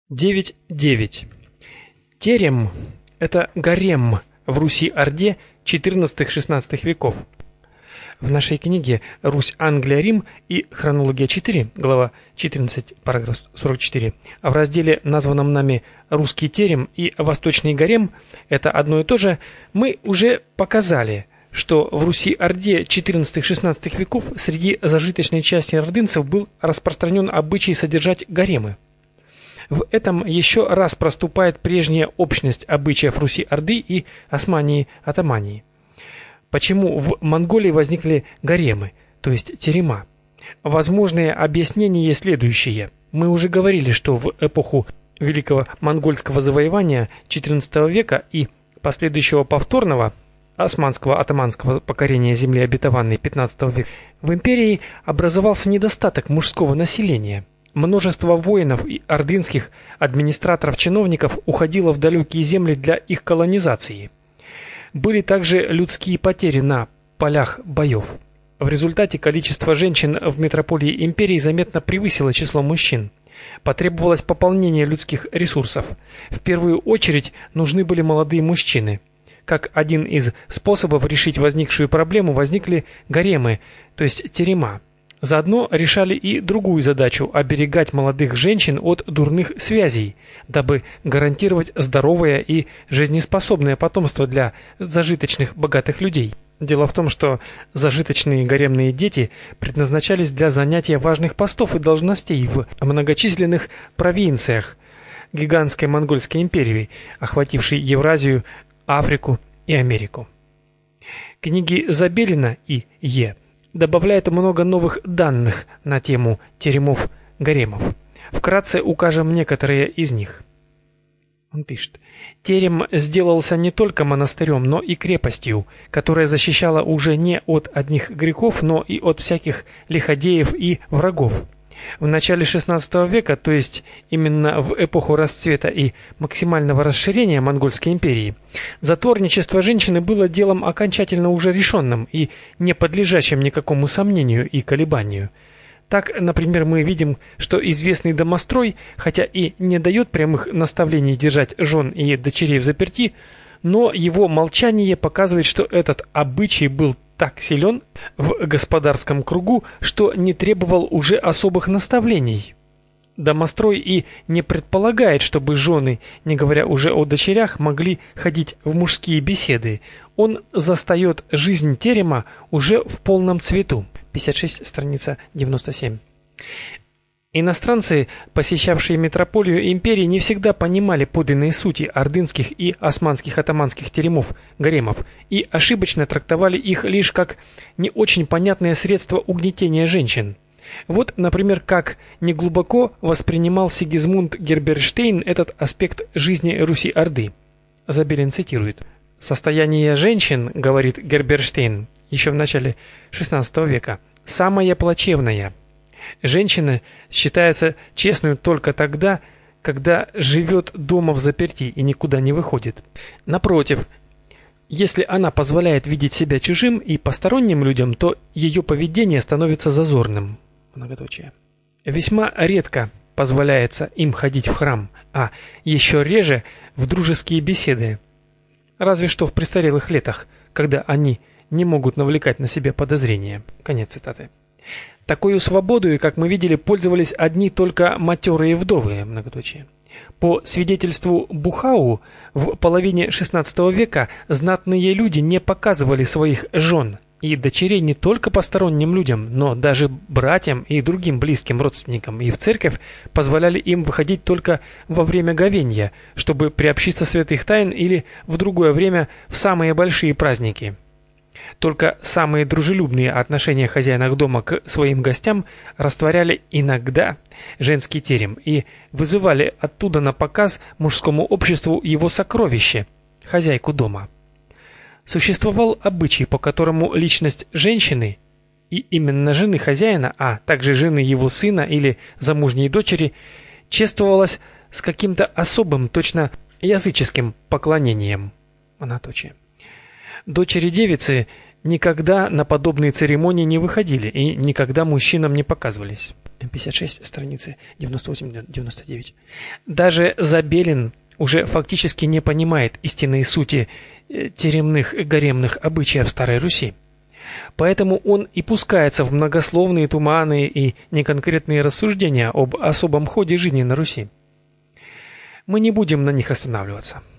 9.9. Терем – это гарем в Руси-Орде XIV-XVI веков. В нашей книге «Русь, Англия, Рим» и «Хронология 4», глава 14, параграф 44, а в разделе, названном нами «Русский терем» и «Восточный гарем» – это одно и то же, мы уже показали, что в Руси-Орде XIV-XVI веков среди зажиточной части ордынцев был распространен обычай содержать гаремы. В этом еще раз проступает прежняя общность обычаев Руси-Орды и Османии-Атамании. Почему в Монголии возникли гаремы, то есть терема? Возможные объяснения есть следующие. Мы уже говорили, что в эпоху Великого монгольского завоевания XIV века и последующего повторного османского атаманского покорения земли обетованной XV века в империи образовался недостаток мужского населения. Множество воинов и ордынских администраторов-чиновников уходило в далекие земли для их колонизации. Были также людские потери на полях боев. В результате количество женщин в метрополии империи заметно превысило число мужчин. Потребовалось пополнение людских ресурсов. В первую очередь нужны были молодые мужчины. Как один из способов решить возникшую проблему возникли гаремы, то есть терема. Заодно решали и другую задачу – оберегать молодых женщин от дурных связей, дабы гарантировать здоровое и жизнеспособное потомство для зажиточных богатых людей. Дело в том, что зажиточные гаремные дети предназначались для занятия важных постов и должностей в многочисленных провинциях гигантской монгольской империи, охватившей Евразию, Африку и Америку. Книги Забелина и Е. добавляет много новых данных на тему теремов-гаремов. Вкратце укажем некоторые из них. Он пишет: терем сделался не только монастырем, но и крепостью, которая защищала уже не от одних грехов, но и от всяких лиходеев и врагов. В начале XVI века, то есть именно в эпоху расцвета и максимального расширения Монгольской империи, затворничество женщины было делом окончательно уже решенным и не подлежащим никакому сомнению и колебанию. Так, например, мы видим, что известный домострой, хотя и не дает прямых наставлений держать жен и дочерей взаперти, но его молчание показывает, что этот обычай был так силен в господарском кругу, что не требовал уже особых наставлений. Домострой и не предполагает, чтобы жены, не говоря уже о дочерях, могли ходить в мужские беседы. Он застает жизнь терема уже в полном цвету. 56, страница 97. Иностранцы, посещавшие метрополию империи, не всегда понимали подлинные сути ордынских и османских атаманских теремов-гаремов и ошибочно трактовали их лишь как не очень понятное средство угнетения женщин. Вот, например, как неглубоко воспринимал Сигизмунд Герберштейн этот аспект жизни Руси-Орды. Забелин цитирует: «Состояние женщин, — говорит Герберштейн еще в начале XVI века, — самое плачевное. Женщина считается честной только тогда, когда живет дома взаперти и никуда не выходит. Напротив, если она позволяет видеть себя чужим и посторонним людям, то ее поведение становится зазорным». Многоточие. Весьма редко позволяется им ходить в храм, а еще реже в дружеские беседы. Разве что в престарелых летах, когда они не могут навлекать на себя подозрения. Конец цитаты. Такою свободою, как мы видели, пользовались одни только матерые вдовы. Многоточие. По свидетельству Бухау, в половине XVI века знатные люди не показывали своих жен и дочерей не только посторонним людям, но даже братьям и другим близким родственникам, и в церковь позволяли им выходить только во время говенья, чтобы приобщиться святых тайн или в другое время в самые большие праздники. Только самые дружелюбные отношения хозяина дома к своим гостям растворяли иногда женский терем и вызывали оттуда на показ мужскому обществу его сокровище – хозяйку дома. Существовал обычай, по которому личность женщины, и именно жены хозяина, а также жены его сына или замужней дочери, чествовалась с каким-то особым, точно языческим поклонением. Многоточие. Дочери-девицы никогда на подобные церемонии не выходили и никогда мужчинам не показывались. М56, страницы 98-99. Даже Забелин уже фактически не понимает истинной сути теремных и гаремных обычаев Старой Руси. Поэтому он и пускается в многословные туманные и неконкретные рассуждения об особом ходе жизни на Руси. Мы не будем на них останавливаться.